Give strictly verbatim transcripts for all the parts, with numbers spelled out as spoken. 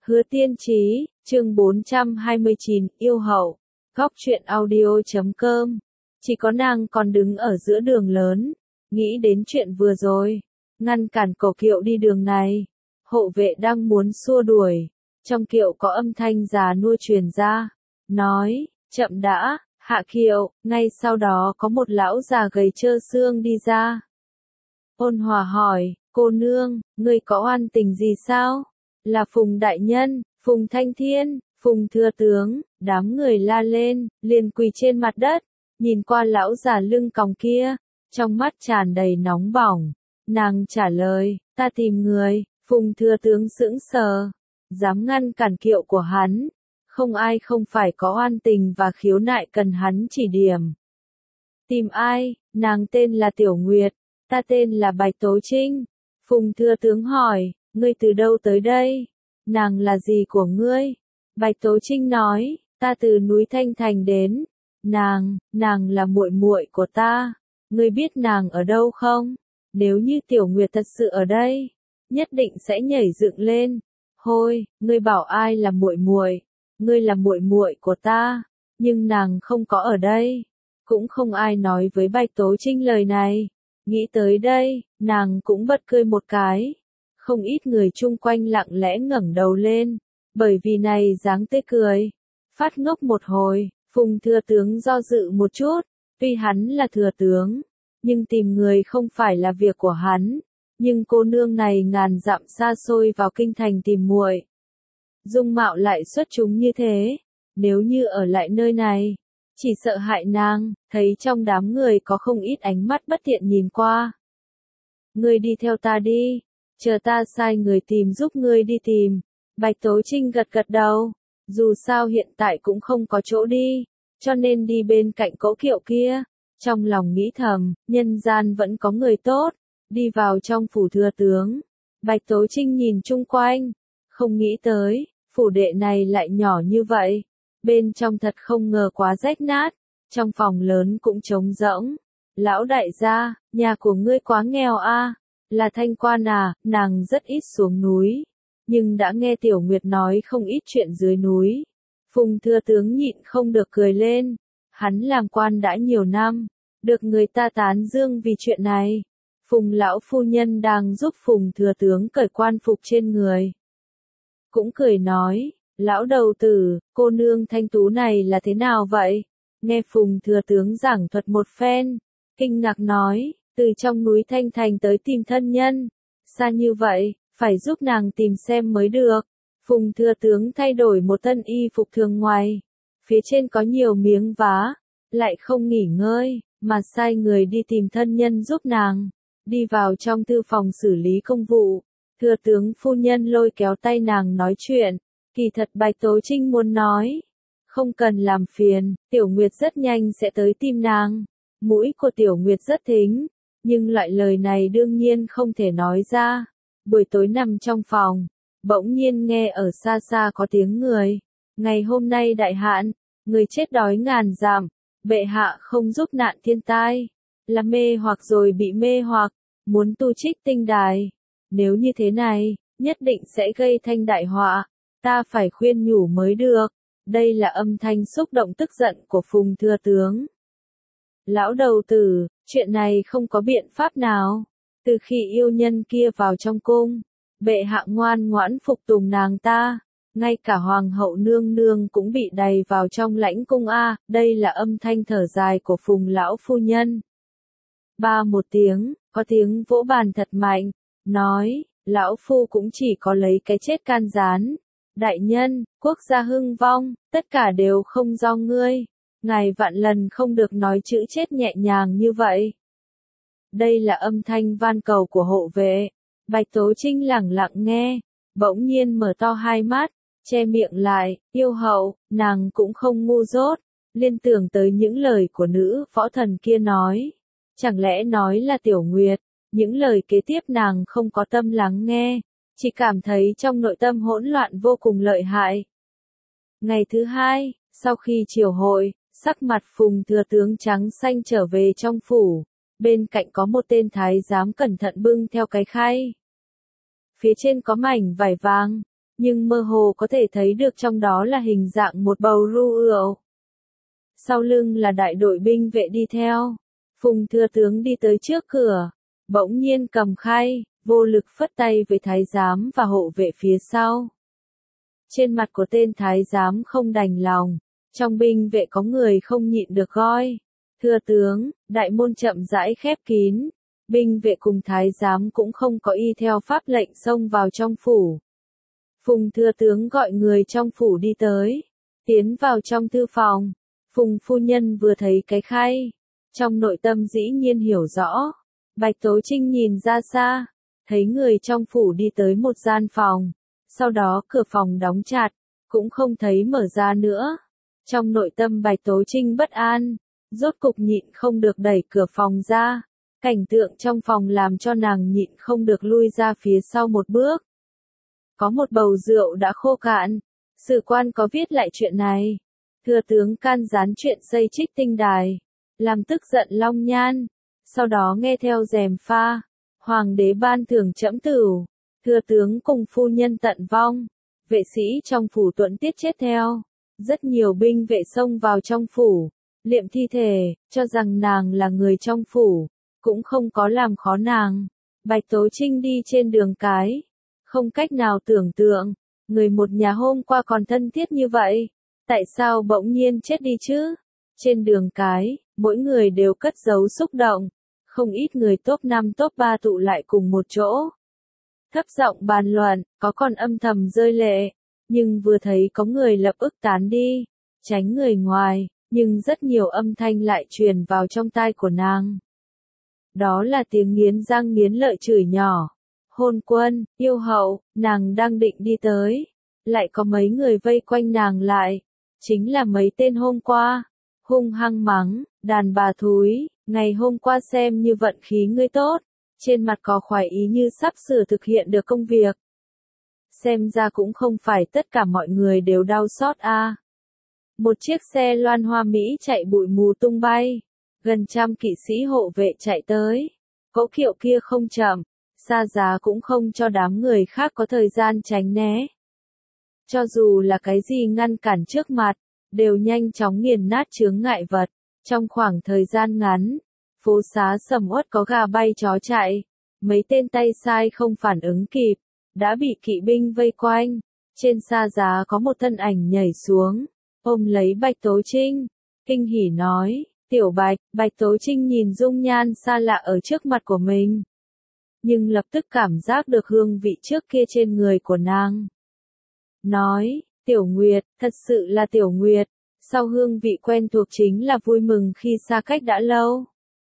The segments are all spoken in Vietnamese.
Hứa Tiên Trí, chương bốn trăm hai mươi chín, yêu hậu. Góc truyện audio chấm com. Chỉ có nàng còn đứng ở giữa đường lớn, nghĩ đến chuyện vừa rồi, ngăn cản cổ kiệu đi đường này. Hộ vệ đang muốn xua đuổi, trong kiệu có âm thanh già nua truyền ra, nói, chậm đã, hạ kiệu. Ngay sau đó có một lão già gầy trơ xương đi ra. Ôn Hòa hỏi, cô nương, ngươi có oan tình gì sao? Là Phùng đại nhân, Phùng Thanh Thiên, Phùng thừa tướng. Đám người la lên, liền quỳ trên mặt đất, nhìn qua lão già lưng còng kia, trong mắt tràn đầy nóng bỏng. Nàng trả lời, ta tìm người. Phùng thừa tướng sững sờ, dám ngăn cản kiệu của hắn, không ai không phải có oan tình và khiếu nại cần hắn chỉ điểm. Tìm ai? Nàng tên là Tiểu Nguyệt, ta tên là Bạch Tố Trinh. Phùng thừa tướng hỏi, ngươi từ đâu tới đây? Nàng là gì của ngươi? Bạch Tố Trinh nói, ta từ núi Thanh Thành đến. Nàng, nàng là muội muội của ta. Ngươi biết nàng ở đâu không? Nếu như Tiểu Nguyệt thật sự ở đây, nhất định sẽ nhảy dựng lên. Hôi, ngươi bảo ai là muội muội? Ngươi là muội muội của ta, nhưng nàng không có ở đây. Cũng không ai nói với Bạch Tố Trinh lời này. Nghĩ tới đây, nàng cũng bật cười một cái. Không ít người chung quanh lặng lẽ ngẩng đầu lên, bởi vì này dáng tươi cười. Phát ngốc một hồi, Phùng thừa tướng do dự một chút, tuy hắn là thừa tướng, nhưng tìm người không phải là việc của hắn. Nhưng cô nương này ngàn dặm xa xôi vào kinh thành tìm muội, dung mạo lại xuất chúng như thế, nếu như ở lại nơi này, chỉ sợ hại nàng. Thấy trong đám người có không ít ánh mắt bất thiện nhìn qua. Ngươi đi theo ta đi, chờ ta sai người tìm giúp ngươi đi tìm. Bạch Tố Trinh gật gật đầu, dù sao hiện tại cũng không có chỗ đi, cho nên đi bên cạnh cỗ kiệu kia. Trong lòng nghĩ thầm, nhân gian vẫn có người tốt. Đi vào trong phủ thừa tướng, Bạch Tố Trinh nhìn chung quanh, không nghĩ tới, phủ đệ này lại nhỏ như vậy. Bên trong thật không ngờ quá rách nát, trong phòng lớn cũng trống rỗng. Lão đại gia, nhà của ngươi quá nghèo a, là thanh quan à? Nàng rất ít xuống núi, nhưng đã nghe Tiểu Nguyệt nói không ít chuyện dưới núi. Phùng thừa tướng nhịn không được cười lên, hắn làm quan đã nhiều năm, được người ta tán dương vì chuyện này. Phùng lão phu nhân đang giúp Phùng thừa tướng cởi quan phục trên người, cũng cười nói, lão đầu tử, cô nương thanh tú này là thế nào vậy? Nghe Phùng thừa tướng giảng thuật một phen, kinh ngạc nói, từ trong núi Thanh Thành tới tìm thân nhân, xa như vậy, phải giúp nàng tìm xem mới được. Phùng thừa tướng thay đổi một thân y phục thường ngoài, phía trên có nhiều miếng vá, lại không nghỉ ngơi, mà sai người đi tìm thân nhân giúp nàng. Đi vào trong thư phòng xử lý công vụ, thừa tướng phu nhân lôi kéo tay nàng nói chuyện. Kỳ thật Bạch Tố Trinh muốn nói, không cần làm phiền, Tiểu Nguyệt rất nhanh sẽ tới tìm nàng. Mũi của Tiểu Nguyệt rất thính, nhưng loại lời này đương nhiên không thể nói ra. Buổi tối nằm trong phòng, bỗng nhiên nghe ở xa xa có tiếng người. Ngày hôm nay đại hạn, người chết đói ngàn dặm, bệ hạ không giúp nạn thiên tai, là mê hoặc rồi bị mê hoặc, muốn tu trích tinh đài. Nếu như thế này, nhất định sẽ gây thanh đại họa, ta phải khuyên nhủ mới được. Đây là âm thanh xúc động tức giận của Phùng thừa tướng. Lão đầu tử, chuyện này không có biện pháp nào. Từ khi yêu nhân kia vào trong cung, bệ hạ ngoan ngoãn phục tùng nàng ta, ngay cả hoàng hậu nương nương cũng bị đày vào trong lãnh cung a. Đây là âm thanh thở dài của Phùng lão phu nhân. Ba một tiếng, có tiếng vỗ bàn thật mạnh, nói, lão phu cũng chỉ có lấy cái chết can gián. Đại nhân, quốc gia hưng vong, tất cả đều không do ngươi. Ngài vạn lần không được nói chữ chết nhẹ nhàng như vậy. Đây là âm thanh van cầu của hộ vệ. Bạch Tố Trinh lẳng lặng nghe, bỗng nhiên mở to hai mắt, che miệng lại. Yêu hậu, nàng cũng không ngu dốt, liên tưởng tới những lời của nữ võ thần kia nói. Chẳng lẽ nói là Tiểu Nguyệt? Những lời kế tiếp nàng không có tâm lắng nghe, chỉ cảm thấy trong nội tâm hỗn loạn vô cùng lợi hại. Ngày thứ hai, sau khi triều hội, sắc mặt Phùng thừa tướng trắng xanh trở về trong phủ. Bên cạnh có một tên thái giám cẩn thận bưng theo cái khay. Phía trên có mảnh vải vàng, nhưng mơ hồ có thể thấy được trong đó là hình dạng một bầu rượu. Sau lưng là đại đội binh vệ đi theo. Phùng thừa tướng đi tới trước cửa, bỗng nhiên cầm khay, vô lực phất tay với thái giám và hộ vệ phía sau. Trên mặt của tên thái giám không đành lòng, trong binh vệ có người không nhịn được gọi. Thưa tướng, đại môn chậm rãi khép kín, binh vệ cùng thái giám cũng không có y theo pháp lệnh xông vào trong phủ. Phùng thừa tướng gọi người trong phủ đi tới, tiến vào trong thư phòng. Phùng phu nhân vừa thấy cái khay, trong nội tâm dĩ nhiên hiểu rõ. Bạch Tố Trinh nhìn ra xa, thấy người trong phủ đi tới một gian phòng, sau đó cửa phòng đóng chặt, cũng không thấy mở ra nữa. Trong nội tâm Bạch Tố Trinh bất an, rốt cục nhịn không được đẩy cửa phòng ra. Cảnh tượng trong phòng làm cho nàng nhịn không được lui ra phía sau một bước. Có một bầu rượu đã khô cạn, sử quan có viết lại chuyện này. Thừa tướng can gián chuyện xây Trích Tinh Đài, làm tức giận Long Nhan, sau đó nghe theo gièm pha, hoàng đế ban thưởng trẫm tửu, thừa tướng cùng phu nhân tận vong, vệ sĩ trong phủ tuẫn tiết chết theo, rất nhiều binh vệ xông vào trong phủ, liệm thi thể, cho rằng nàng là người trong phủ, cũng không có làm khó nàng. Bạch Tố Trinh đi trên đường cái, không cách nào tưởng tượng, người một nhà hôm qua còn thân thiết như vậy, tại sao bỗng nhiên chết đi chứ? Trên đường cái, mỗi người đều cất giấu xúc động, không ít người top năm top ba tụ lại cùng một chỗ. Thấp giọng bàn luận, có còn âm thầm rơi lệ, nhưng vừa thấy có người lập ức tán đi, tránh người ngoài, nhưng rất nhiều âm thanh lại truyền vào trong tai của nàng. Đó là tiếng nghiến răng nghiến lợi chửi nhỏ. Hôn quân, yêu hậu, nàng đang định đi tới. Lại có mấy người vây quanh nàng lại. Chính là mấy tên hôm qua. Hung hăng mắng, đàn bà thúi, ngày hôm qua xem như vận khí ngươi tốt. Trên mặt có khoái ý như sắp sửa thực hiện được công việc. Xem ra cũng không phải tất cả mọi người đều đau xót a. À. Một chiếc xe loan hoa Mỹ chạy bụi mù tung bay. Gần trăm kỵ sĩ hộ vệ chạy tới. Cỗ kiệu kia không chậm, xa giá cũng không cho đám người khác có thời gian tránh né. Cho dù là cái gì ngăn cản trước mặt, đều nhanh chóng nghiền nát chướng ngại vật. Trong khoảng thời gian ngắn, phố xá sầm uất có gà bay chó chạy. Mấy tên tay sai không phản ứng kịp, đã bị kỵ binh vây quanh. Trên xa giá có một thân ảnh nhảy xuống, ôm lấy Bạch Tố Trinh, kinh hỉ nói. Tiểu Bạch, Bạch Tố Trinh nhìn dung nhan xa lạ ở trước mặt của mình. Nhưng lập tức cảm giác được hương vị trước kia trên người của nàng. Nói, Tiểu Nguyệt, thật sự là Tiểu Nguyệt, sau hương vị quen thuộc chính là vui mừng khi xa cách đã lâu.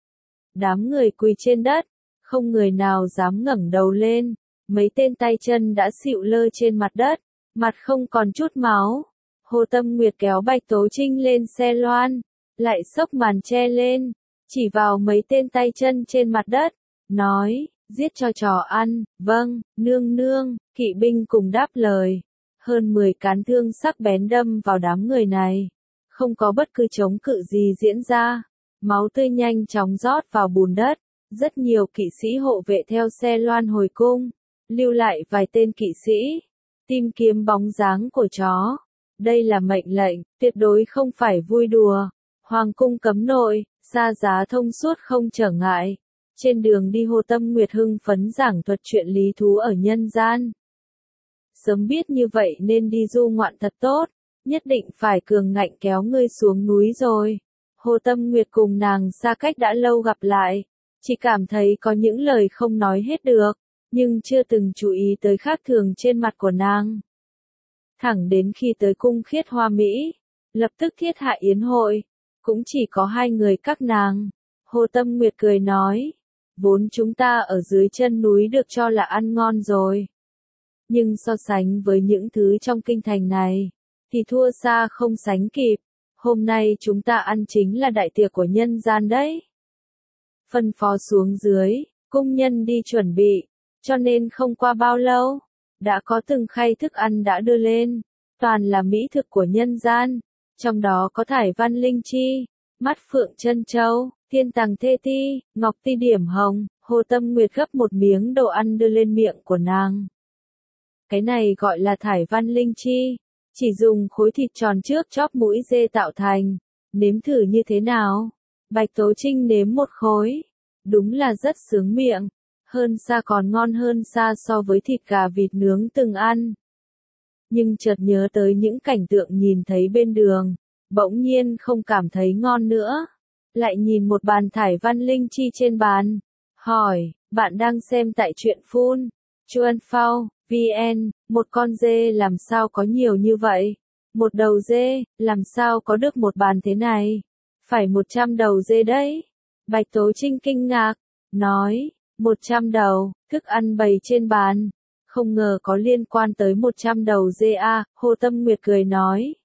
Đám người quỳ trên đất, không người nào dám ngẩng đầu lên, mấy tên tay chân đã xịu lơ trên mặt đất, mặt không còn chút máu. Hồ Tâm Nguyệt kéo Bạch Tố Trinh lên xe loan. Lại xốc màn che lên, chỉ vào mấy tên tay chân trên mặt đất, nói, giết cho chó ăn, vâng, nương nương, kỵ binh cùng đáp lời. Hơn mười cán thương sắc bén đâm vào đám người này, không có bất cứ chống cự gì diễn ra, máu tươi nhanh chóng rót vào bùn đất, rất nhiều kỵ sĩ hộ vệ theo xe loan hồi cung, lưu lại vài tên kỵ sĩ, tìm kiếm bóng dáng của chó. Đây là mệnh lệnh, tuyệt đối không phải vui đùa. Hoàng cung cấm nội, xa giá thông suốt không trở ngại. Trên đường đi Hồ Tâm Nguyệt hưng phấn giảng thuật chuyện lý thú ở nhân gian. Sớm biết như vậy nên đi du ngoạn thật tốt, nhất định phải cường ngạnh kéo ngươi xuống núi rồi. Hồ Tâm Nguyệt cùng nàng xa cách đã lâu gặp lại, chỉ cảm thấy có những lời không nói hết được, nhưng chưa từng chú ý tới khác thường trên mặt của nàng. Thẳng đến khi tới cung Khiết Hoa Mỹ, lập tức thiết hạ yến hội. Cũng chỉ có hai người các nàng. Hồ Tâm Nguyệt cười nói, vốn chúng ta ở dưới chân núi được cho là ăn ngon rồi. Nhưng so sánh với những thứ trong kinh thành này, thì thua xa không sánh kịp. Hôm nay chúng ta ăn chính là đại tiệc của nhân gian đấy. Phân phó xuống dưới, cung nhân đi chuẩn bị, cho nên không qua bao lâu, đã có từng khay thức ăn đã đưa lên, toàn là mỹ thực của nhân gian. Trong đó có thải văn linh chi, mắt phượng chân châu, thiên tàng thê ti, ngọc ti điểm hồng. Hồ Tâm Nguyệt gấp một miếng đồ ăn đưa lên miệng của nàng. Cái này gọi là thải văn linh chi, chỉ dùng khối thịt tròn trước chóp mũi dê tạo thành. Nếm thử như thế nào? Bạch Tố Trinh nếm một khối. Đúng là rất sướng miệng. Hơn xa còn ngon hơn xa so với thịt gà vịt nướng từng ăn. Nhưng chợt nhớ tới những cảnh tượng nhìn thấy bên đường, bỗng nhiên không cảm thấy ngon nữa. Lại nhìn một bàn thải văn linh chi trên bàn. Hỏi, bạn đang xem tại truyện phun. Chuan Phao, vn, một con dê làm sao có nhiều như vậy? Một đầu dê, làm sao có được một bàn thế này? Phải một trăm đầu dê đấy. Bạch Tố Trinh kinh ngạc, nói, một trăm đầu, thức ăn bày trên bàn. Không ngờ có liên quan tới một trăm đầu dê à, Hồ Tâm Nguyệt cười nói.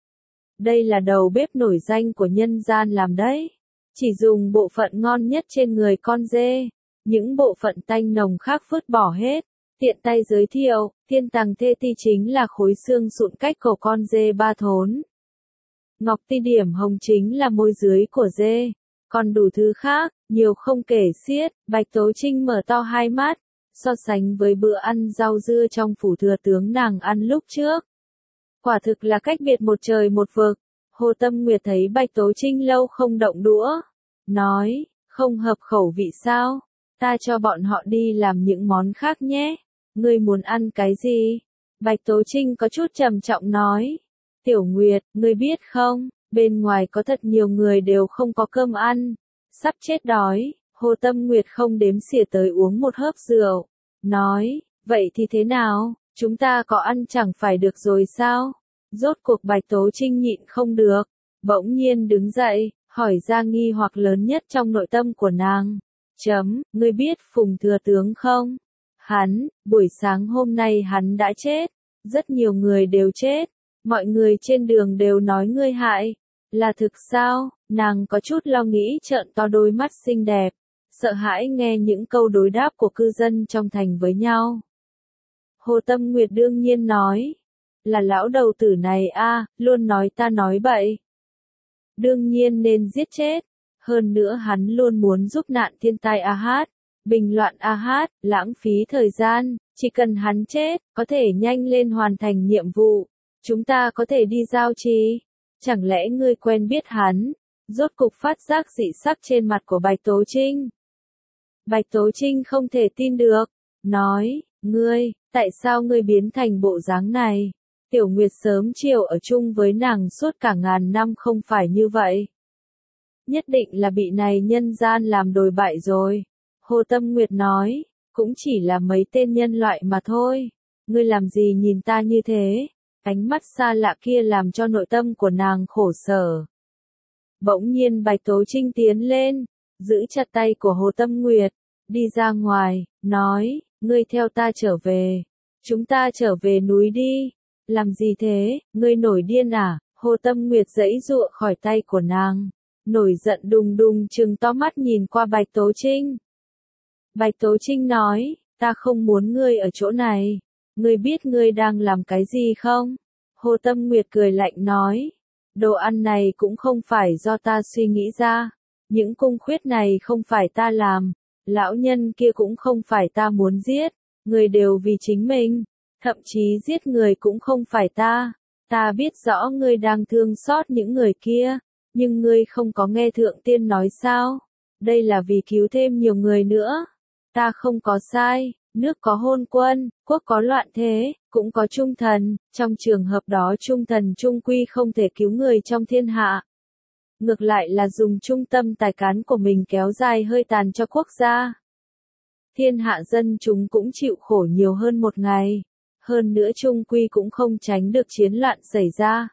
Đây là đầu bếp nổi danh của nhân gian làm đấy. Chỉ dùng bộ phận ngon nhất trên người con dê. Những bộ phận tanh nồng khác vứt bỏ hết. Tiện tay giới thiệu, thiên tàng thê ti chính là khối xương sụn cách cổ con dê ba thốn. Ngọc ti điểm hồng chính là môi dưới của dê. Còn đủ thứ khác, nhiều không kể xiết. Bạch Tố Trinh mở to hai mắt, so sánh với bữa ăn rau dưa trong phủ thừa tướng nàng ăn lúc trước. Quả thực là cách biệt một trời một vực. Hồ Tâm Nguyệt thấy Bạch Tố Trinh lâu không động đũa. Nói, không hợp khẩu vị sao? Ta cho bọn họ đi làm những món khác nhé. Ngươi muốn ăn cái gì? Bạch Tố Trinh có chút trầm trọng nói. Tiểu Nguyệt, ngươi biết không, bên ngoài có thật nhiều người đều không có cơm ăn. Sắp chết đói. Hồ Tâm Nguyệt không đếm xỉa tới uống một hớp rượu. Nói, vậy thì thế nào? Chúng ta có ăn chẳng phải được rồi sao? Rốt cuộc Bạch Tố Trinh nhịn không được. Bỗng nhiên đứng dậy, hỏi ra nghi hoặc lớn nhất trong nội tâm của nàng. Chấm, ngươi biết Phùng Thừa Tướng không? Hắn, buổi sáng hôm nay hắn đã chết. Rất nhiều người đều chết. Mọi người trên đường đều nói ngươi hại. Là thực sao? Nàng có chút lo nghĩ trợn to đôi mắt xinh đẹp. Sợ hãi nghe những câu đối đáp của cư dân trong thành với nhau. Hồ Tâm Nguyệt đương nhiên nói. Là lão đầu tử này a, luôn nói ta nói bậy. Đương nhiên nên giết chết. Hơn nữa hắn luôn muốn giúp nạn thiên tai a hát. Bình loạn a hát, lãng phí thời gian. Chỉ cần hắn chết, có thể nhanh lên hoàn thành nhiệm vụ. Chúng ta có thể đi giao trì. Chẳng lẽ ngươi quen biết hắn? Rốt cục phát giác dị sắc trên mặt của Bạch Tố Trinh. Bạch Tố Trinh không thể tin được. Nói, ngươi, tại sao ngươi biến thành bộ dáng này? Tiểu Nguyệt sớm chiều ở chung với nàng suốt cả ngàn năm không phải như vậy. Nhất định là bị này nhân gian làm đồi bại rồi. Hồ Tâm Nguyệt nói, cũng chỉ là mấy tên nhân loại mà thôi. Ngươi làm gì nhìn ta như thế? Ánh mắt xa lạ kia làm cho nội tâm của nàng khổ sở. Bỗng nhiên Bạch Tố Trinh tiến lên, giữ chặt tay của Hồ Tâm Nguyệt, đi ra ngoài, nói, ngươi theo ta trở về. Chúng ta trở về núi đi. Làm gì thế, ngươi nổi điên à? Hồ Tâm Nguyệt giãy giụa khỏi tay của nàng. Nổi giận đùng đùng trừng to mắt nhìn qua Bạch Tố Trinh. Bạch Tố Trinh nói, ta không muốn ngươi ở chỗ này. Ngươi biết ngươi đang làm cái gì không? Hồ Tâm Nguyệt cười lạnh nói. Đồ ăn này cũng không phải do ta suy nghĩ ra. Những cung khuyết này không phải ta làm. Lão nhân kia cũng không phải ta muốn giết. Người đều vì chính mình. Thậm chí giết người cũng không phải ta. Ta biết rõ ngươi đang thương xót những người kia. Nhưng ngươi không có nghe Thượng Tiên nói sao? Đây là vì cứu thêm nhiều người nữa. Ta không có sai. Nước có hôn quân, quốc có loạn thế, cũng có trung thần. Trong trường hợp đó trung thần trung quy không thể cứu người trong thiên hạ. Ngược lại là dùng trung tâm tài cán của mình kéo dài hơi tàn cho quốc gia. Thiên hạ dân chúng cũng chịu khổ nhiều hơn một ngày. Hơn nữa trung quy cũng không tránh được chiến loạn xảy ra.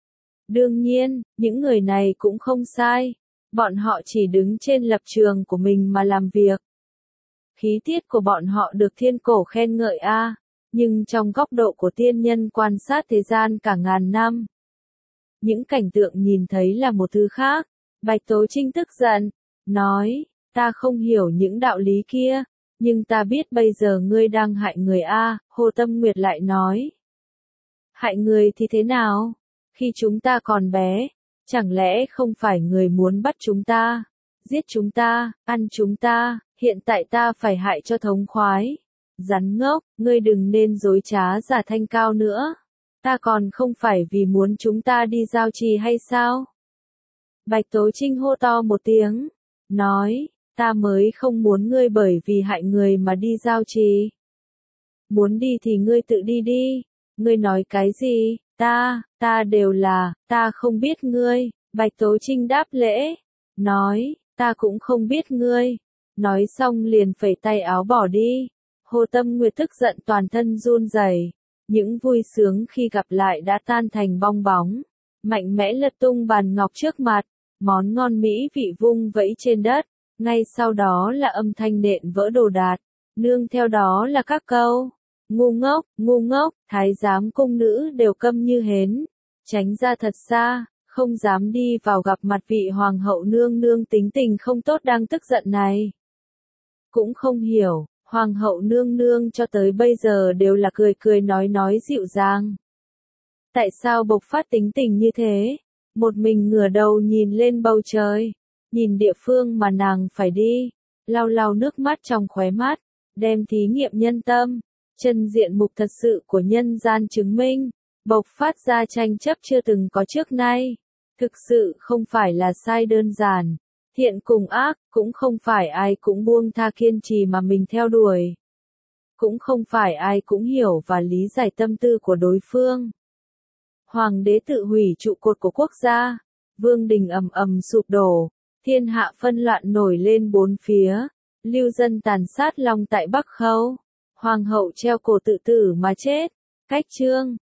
Đương nhiên, những người này cũng không sai. Bọn họ chỉ đứng trên lập trường của mình mà làm việc. Khí tiết của bọn họ được thiên cổ khen ngợi a, nhưng trong góc độ của tiên nhân quan sát thế gian cả ngàn năm. Những cảnh tượng nhìn thấy là một thứ khác. Bạch Tố Trinh tức giận, nói, ta không hiểu những đạo lý kia, nhưng ta biết bây giờ ngươi đang hại người a. Hồ Tâm Nguyệt lại nói. Hại người thì thế nào? Khi chúng ta còn bé, chẳng lẽ không phải người muốn bắt chúng ta, giết chúng ta, ăn chúng ta, hiện tại ta phải hại cho thống khoái. Rắn ngốc, ngươi đừng nên dối trá giả thanh cao nữa. Ta còn không phải vì muốn chúng ta đi giao trì hay sao? Bạch Tố Trinh hô to một tiếng, nói, ta mới không muốn ngươi bởi vì hại người mà đi giao trì. Muốn đi thì ngươi tự đi đi, ngươi nói cái gì, ta, ta đều là, ta không biết ngươi, Bạch Tố Trinh đáp lễ, nói, ta cũng không biết ngươi, nói xong liền phẩy tay áo bỏ đi. Hồ Tâm Nguyệt tức giận toàn thân run rẩy, những vui sướng khi gặp lại đã tan thành bong bóng, mạnh mẽ lật tung bàn ngọc trước mặt, món ngon mỹ vị vung vẫy trên đất, ngay sau đó là âm thanh nện vỡ đồ đạc, nương theo đó là các câu, ngu ngốc, ngu ngốc, thái giám cung nữ đều câm như hến, tránh ra thật xa, không dám đi vào gặp mặt vị hoàng hậu nương nương tính tình không tốt đang tức giận này. Cũng không hiểu. Hoàng hậu nương nương cho tới bây giờ đều là cười cười nói nói dịu dàng. Tại sao bộc phát tính tình như thế? Một mình ngửa đầu nhìn lên bầu trời, nhìn địa phương mà nàng phải đi, lau lau nước mắt trong khóe mắt, đem thí nghiệm nhân tâm, chân diện mục thật sự của nhân gian chứng minh, bộc phát ra tranh chấp chưa từng có trước nay. Thực sự không phải là sai đơn giản. Thiện cùng ác, cũng không phải ai cũng buông tha kiên trì mà mình theo đuổi. Cũng không phải ai cũng hiểu và lý giải tâm tư của đối phương. Hoàng đế tự hủy trụ cột của quốc gia, vương đình ầm ầm sụp đổ, thiên hạ phân loạn nổi lên bốn phía, lưu dân tàn sát long tại Bắc Khâu, hoàng hậu treo cổ tự tử mà chết, cách chương.